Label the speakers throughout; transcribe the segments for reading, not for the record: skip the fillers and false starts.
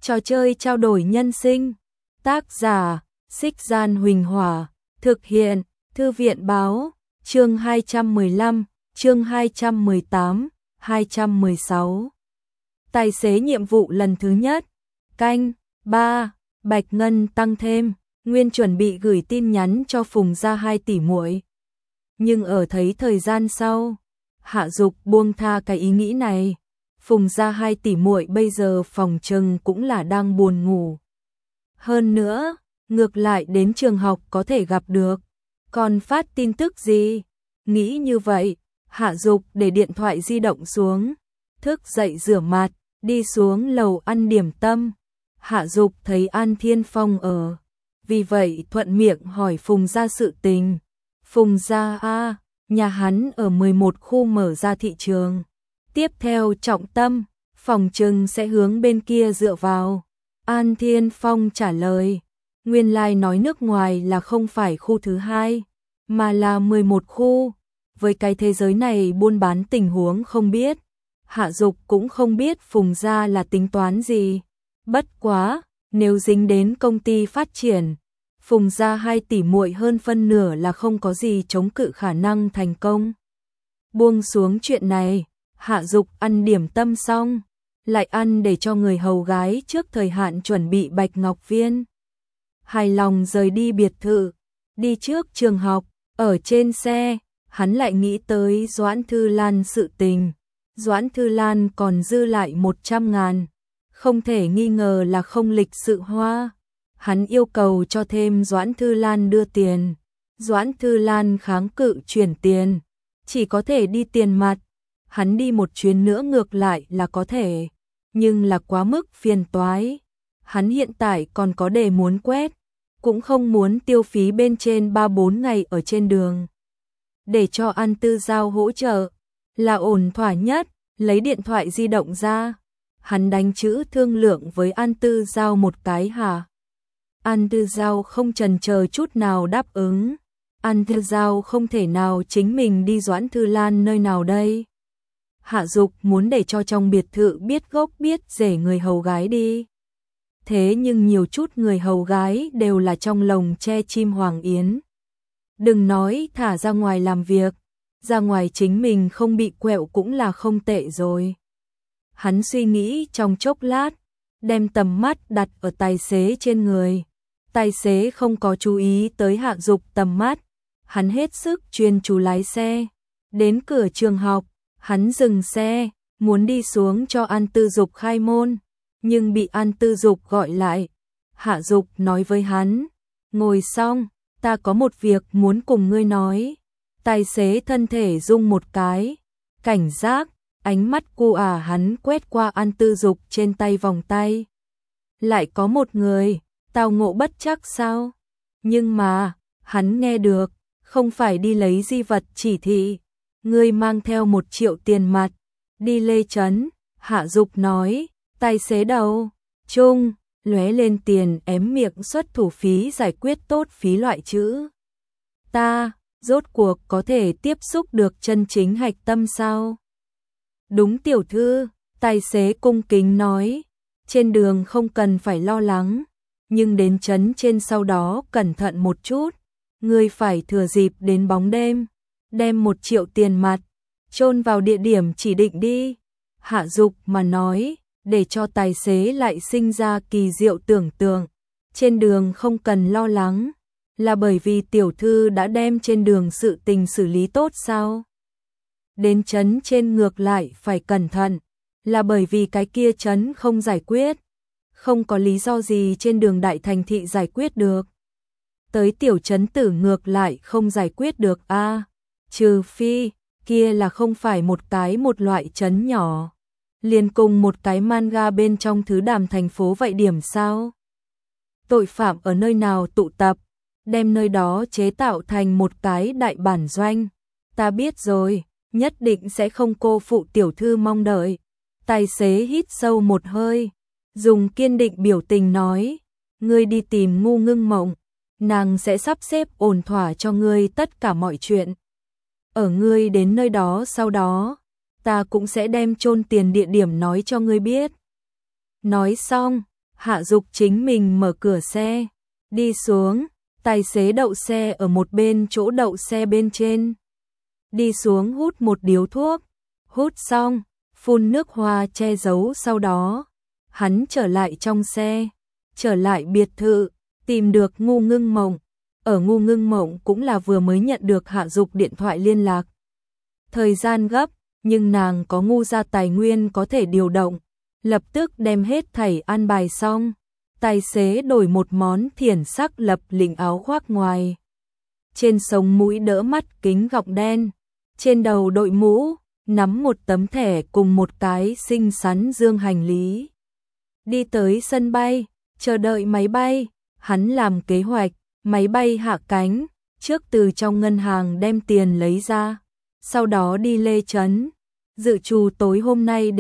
Speaker 1: Trò chơi trao đổi nhân sinh. Tác giả: Xích Gian Huỳnh Hỏa. Thực hiện: Thư viện báo. Chương 215, chương 218, 216. Tài xế nhiệm vụ lần thứ nhất. Canh 3. Bạch Ngân tăng thêm. Nguyên chuẩn bị gửi tin nhắn cho Phùng Gia 2 tỷ muội, nhưng ở thấy thời gian sau, Hạ Dục buông tha cái ý nghĩ này. Phùng Gia 2 tỷ muội bây giờ phòng trừng cũng là đang buồn ngủ. Hơn nữa, ngược lại đến trường học có thể gặp được, còn phát tin tức gì? Nghĩ như vậy, Hạ Dục để điện thoại di động xuống, thức dậy rửa mặt, đi xuống lầu ăn điểm tâm. Hạ Dục thấy An Thiên Phong ở, vì vậy thuận miệng hỏi Phùng Gia sự tình. Phùng Gia a, nhà hắn ở 11 khu mở ra thị trường. Tiếp theo trọng tâm, phòng trừng sẽ hướng bên kia dựa vào. An Thiên Phong trả lời, nguyên lai nói nước ngoài là không phải khu thứ 2, mà là 11 khu. Với cái thế giới này buôn bán tình huống không biết, Hạ Dục cũng không biết Phùng Gia là tính toán gì. Bất quá, nếu dính đến công ty phát triển, Phùng Gia 2 tỷ muội hơn phân nửa là không có gì chống cự khả năng thành công. Buông xuống chuyện này, Hạ Dục ăn điểm tâm xong, lại ăn để cho người hầu gái trước thời hạn chuẩn bị bạch ngọc viên. Hài lòng rời đi biệt thự, đi trước trường học, ở trên xe, hắn lại nghĩ tới Doãn Thư Lan sự tình. Doãn Thư Lan còn dư lại 100.000, không thể nghi ngờ là không lịch sự hoa. Hắn yêu cầu cho thêm Doãn Thư Lan đưa tiền. Doãn Thư Lan kháng cự chuyển tiền, chỉ có thể đi tiền mặt. Hắn đi một chuyến nữa ngược lại là có thể, nhưng là quá mức phiền toái. Hắn hiện tại còn có đề muốn quét, cũng không muốn tiêu phí bên trên 3-4 ngày ở trên đường. Để cho An Tư Giao hỗ trợ là ổn thỏa nhất. Lấy điện thoại di động ra, hắn đánh chữ thương lượng với An Tư Giao một cái hả? An Tư Giao không chần chờ chút nào đáp ứng. An Tư Giao không thể nào chính mình đi Doãn Thư Lan nơi nào đây. Hạ Dục muốn để cho trong biệt thự biết gốc biết rễ người hầu gái đi. Thế nhưng nhiều chút người hầu gái đều là trong lồng tre chim hoàng yến. Đừng nói thả ra ngoài làm việc, ra ngoài chính mình không bị quẹo cũng là không tệ rồi. Hắn suy nghĩ trong chốc lát, đem tầm mắt đặt ở tài xế trên người. Tài xế không có chú ý tới Hạ Dục tầm mắt, hắn hết sức chuyên chú lái xe. Đến cửa trường học, hắn dừng xe, muốn đi xuống cho An Tư Dục khai môn, nhưng bị An Tư Dục gọi lại. Hạ Dục nói với hắn, ngồi xong, ta có một việc muốn cùng ngươi nói. Tài xế thân thể rung một cái, cảnh giác, ánh mắt cu hắn quét qua An Tư Dục trên tay vòng tay. Lại có một người, tao ngộ bất chắc sao? Nhưng mà, hắn nghe được, không phải đi lấy di vật chỉ thị. Ngươi mang theo 1 triệu tiền mặt, đi Lê Trấn. Hạ Dục nói, tài xế đầu, trung, lóe lên tiền ém miệng xuất thủ phí giải quyết tốt phí loại chữ. Ta rốt cuộc có thể tiếp xúc được chân chính hạch tâm sao? Đúng tiểu thư, tài xế cung kính nói, trên đường không cần phải lo lắng, nhưng đến trấn trên sau đó cẩn thận một chút, ngươi phải thừa dịp đến bóng đêm, đem 1 triệu tiền mặt, chôn vào địa điểm chỉ định đi. Hạ Dục mà nói, để cho tài xế lại sinh ra kỳ diệu tưởng tượng, trên đường không cần lo lắng. Là bởi vì tiểu thư đã đem trên đường sự tình xử lý tốt sao? Đến trấn trên ngược lại phải cẩn thận, là bởi vì cái kia trấn không giải quyết. Không có lý do gì trên đường đại thành thị giải quyết được. Tới tiểu trấn tử ngược lại không giải quyết được a, trừ phi, kia là không phải một loại trấn nhỏ. Liền cùng một cái manga bên trong thứ đàm thành phố vậy điểm sao? Tội phạm ở nơi nào tụ tập? Đem nơi đó chế tạo thành một cái đại bản doanh. Ta biết rồi, nhất định sẽ không cô phụ tiểu thư mong đợi. Tài xế hít sâu một hơi, dùng kiên định biểu tình nói, ngươi đi tìm Ngu Ngưng Mộng, nàng sẽ sắp xếp ổn thỏa cho ngươi tất cả mọi chuyện. Ở ngươi đến nơi đó sau đó, ta cũng sẽ đem chôn tiền địa điểm nói cho ngươi biết. Nói xong, Hạ Dục chính mình mở cửa xe, đi xuống, tài xế đậu xe ở một bên chỗ đậu xe bên trên. Đi xuống hút một điếu thuốc, hút xong, phun nước hoa che giấu, sau đó hắn trở lại trong xe, trở lại biệt thự, tìm được Ngu Ngưng Mộng. Ở Ngu Ngưng Mộng cũng là vừa mới nhận được Hạ Dục điện thoại liên lạc. Thời gian gấp, nhưng nàng có Ngu gia tài nguyên có thể điều động, lập tức đem hết thảy an bài xong. Tài xế đổi một món thiển sắc lập lĩnh áo khoác ngoài. Trên sống mũi đỡ mắt kính gọng đen, trên đầu đội mũ, nắm một tấm thẻ cùng một cái xinh xắn dương hành lý. Đi tới sân bay, chờ đợi máy bay, hắn làm kế hoạch, máy bay hạ cánh, trước từ trong ngân hàng đem tiền lấy ra, sau đó đi Lê Trấn, dự trù tối hôm nay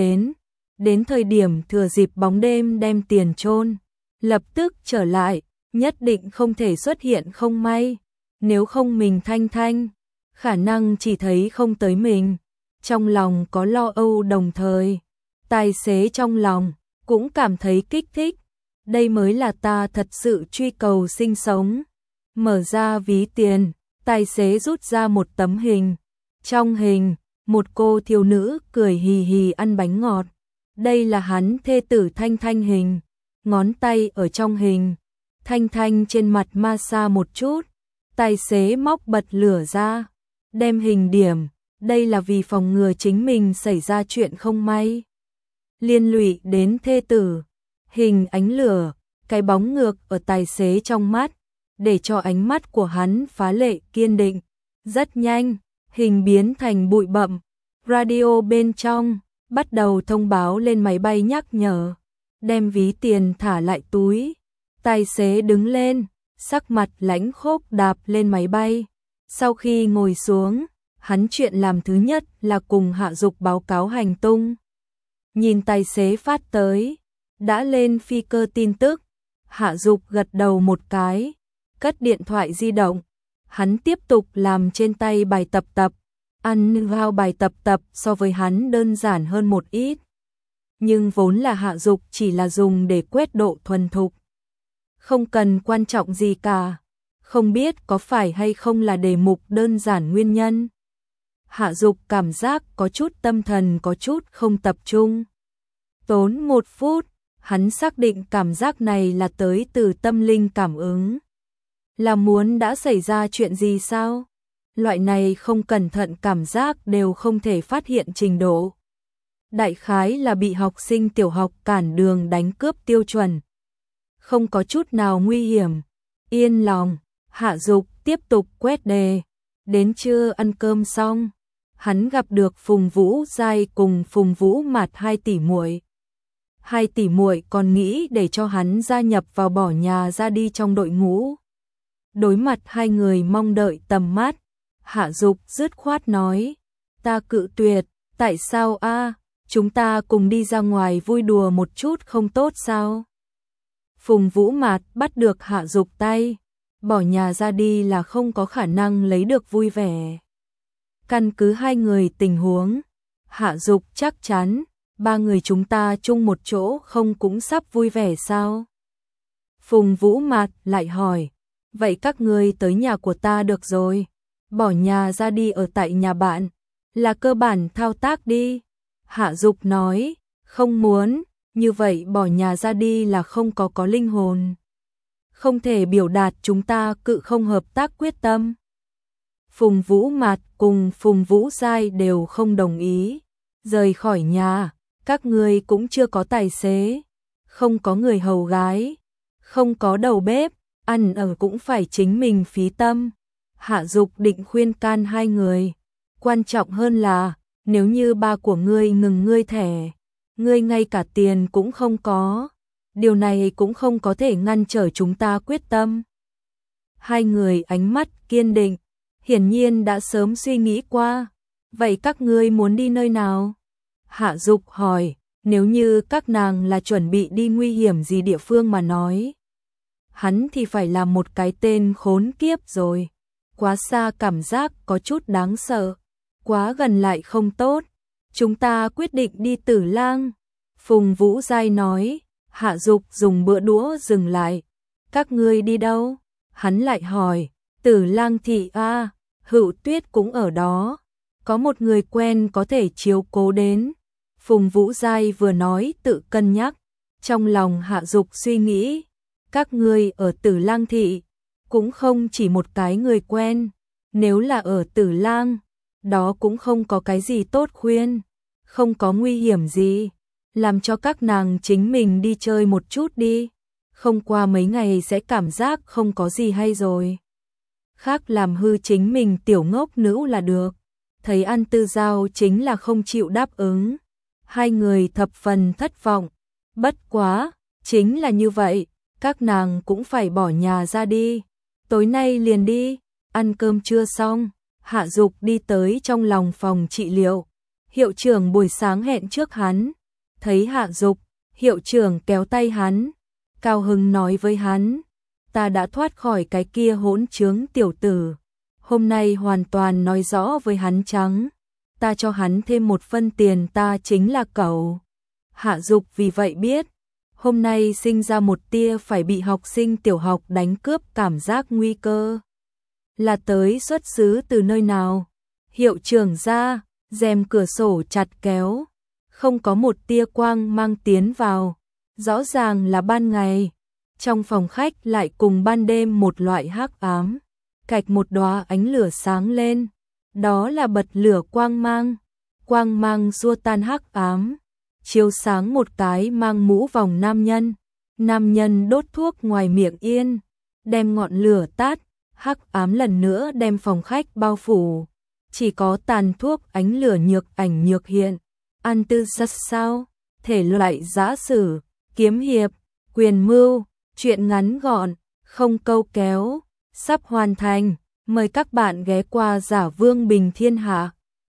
Speaker 1: đến thời điểm thừa dịp bóng đêm đem tiền chôn, lập tức trở lại, nhất định không thể xuất hiện không may, nếu không mình Thanh Thanh, khả năng chỉ thấy không tới mình, trong lòng có lo âu đồng thời, tài xế trong lòng cũng cảm thấy kích thích, đây mới là ta thật sự truy cầu sinh sống. Mở ra ví tiền, tài xế rút ra một tấm hình, trong hình, một cô thiếu nữ cười hì hì ăn bánh ngọt, đây là hắn thê tử Thanh Thanh hình, ngón tay ở trong hình, Thanh Thanh trên mặt ma xa một chút, tài xế móc bật lửa ra, đem hình điểm, đây là vì phòng ngừa chính mình xảy ra chuyện không may. Liên lụy đến thê tử, hình ánh lửa, cái bóng ngược ở tài xế trong mắt, để cho ánh mắt của hắn phá lệ kiên định. Rất nhanh, hình biến thành bụi bặm, radio bên trong bắt đầu thông báo lên máy bay nhắc nhở, đem ví tiền thả lại túi. Tài xế đứng lên, sắc mặt lãnh khốc đạp lên máy bay. Sau khi ngồi xuống, hắn chuyện làm thứ nhất là cùng Hạ Dục báo cáo hành tung. Nhìn tài xế phát tới, đã lên phi cơ tin tức, Hạ Dục gật đầu một cái, cất điện thoại di động. Hắn tiếp tục làm trên tay bài tập, ăn vào bài tập so với hắn đơn giản hơn một ít. Nhưng vốn là Hạ Dục chỉ là dùng để quét độ thuần thục. Không cần quan trọng gì cả, không biết có phải hay không là đề mục đơn giản nguyên nhân. Hạ Dục cảm giác có chút tâm thần có chút không tập trung. Tốn 1 phút, hắn xác định cảm giác này là tới từ tâm linh cảm ứng. Là muốn đã xảy ra chuyện gì sao? Loại này không cẩn thận cảm giác đều không thể phát hiện trình độ. Đại khái là bị học sinh tiểu học cản đường đánh cướp tiêu chuẩn. Không có chút nào nguy hiểm. Yên lòng, Hạ Dục tiếp tục quét đề. Đến trưa ăn cơm xong, hắn gặp được Phùng Vũ Giai cùng Phùng Vũ Mạt 2 tỷ muội. 2 tỷ muội còn nghĩ để cho hắn gia nhập vào Bỏ Nhà Ra Đi trong đội ngũ. Đối mặt hai người mong đợi tầm mắt, Hạ Dục dứt khoát nói, ta cự tuyệt, tại sao a? Chúng ta cùng đi ra ngoài vui đùa một chút không tốt sao? Phùng Vũ Mạt bắt được Hạ Dục tay, Bỏ Nhà Ra Đi là không có khả năng lấy được vui vẻ. Căn cứ hai người tình huống, Hạ Dục chắc chắn, 3 người chúng ta chung một chỗ không cũng sắp vui vẻ sao? Phùng Vũ Mạt lại hỏi, vậy các ngươi tới nhà của ta được rồi, Bỏ Nhà Ra Đi ở tại nhà bạn, là cơ bản thao tác đi. Hạ Dục nói, không muốn, như vậy Bỏ Nhà Ra Đi là không có linh hồn. Không thể biểu đạt chúng ta cự không hợp tác quyết tâm. Phùng Vũ Mạt cùng Phùng Vũ Giai đều không đồng ý. Rời khỏi nhà, các ngươi cũng chưa có tài xế, không có người hầu gái, không có đầu bếp, ăn ở cũng phải chính mình phí tâm. Hạ Dục định khuyên can hai người, quan trọng hơn là, nếu như ba của ngươi ngừng ngươi thẻ, ngươi ngay cả tiền cũng không có, điều này cũng không có thể ngăn trở chúng ta quyết tâm. Hai người ánh mắt kiên định, hiển nhiên đã sớm suy nghĩ qua. Vậy các ngươi muốn đi nơi nào? Hạ Dục hỏi, nếu như các nàng là chuẩn bị đi nguy hiểm gì địa phương mà nói. Hắn thì phải là một cái tên khốn kiếp rồi. Quá xa cảm giác có chút đáng sợ, quá gần lại không tốt. Chúng ta quyết định đi Tử Lang. Phùng Vũ Giai nói, Hạ Dục dùng bữa đũa dừng lại. Các ngươi đi đâu? Hắn lại hỏi. Tử Lang thị a, Hữu Tuyết cũng ở đó. Có một người quen có thể chiếu cố đến. Phùng Vũ Giai vừa nói tự cân nhắc. Trong lòng Hạ Dục suy nghĩ. Các ngươi ở Tử Lang thị cũng không chỉ một cái người quen. Nếu là ở Tử Lang, đó cũng không có cái gì tốt khuyên. Không có nguy hiểm gì. Làm cho các nàng chính mình đi chơi một chút đi. Không qua mấy ngày sẽ cảm giác không có gì hay rồi. Khác làm hư chính mình tiểu ngốc nữ là được. Thấy An Tư Giao chính là không chịu đáp ứng. Hai người thập phần thất vọng. Bất quá, chính là như vậy, các nàng cũng phải bỏ nhà ra đi. Tối nay liền đi, ăn cơm trưa xong, Hạ Dục đi tới trong lòng phòng trị liệu. Hiệu trưởng buổi sáng hẹn trước hắn. Thấy Hạ Dục, hiệu trưởng kéo tay hắn. Cao hứng nói với hắn, ta đã thoát khỏi cái kia hỗn trướng tiểu tử. Hôm nay hoàn toàn nói rõ với hắn trắng. Ta cho hắn thêm một phân tiền ta chính là cậu. Hạ Dục vì vậy biết, hôm nay sinh ra một tia phải bị học sinh tiểu học đánh cướp cảm giác nguy cơ. Là tới xuất xứ từ nơi nào? Hiệu trưởng ra, rèm cửa sổ chặt kéo. Không có một tia quang mang tiến vào. Rõ ràng là ban ngày. Trong phòng khách lại cùng ban đêm một loại hắc ám. Cạch một đóa ánh lửa sáng lên. Đó là bật lửa quang mang. Quang mang xua tan hắc ám. Chiếu sáng một cái mang mũ vòng nam nhân. Nam nhân đốt thuốc ngoài miệng yên. Đem ngọn lửa tắt. Hắc ám lần nữa đem phòng khách bao phủ. Chỉ có tàn thuốc ánh lửa nhược ảnh nhược hiện. An Tư Giao sao? Thể loại giã sử, kiếm hiệp, quyền mưu, truyện ngắn gọn, không câu kéo, sắp hoàn thành. Mời các bạn ghé qua Giả Vương Bình Thiên Hạ.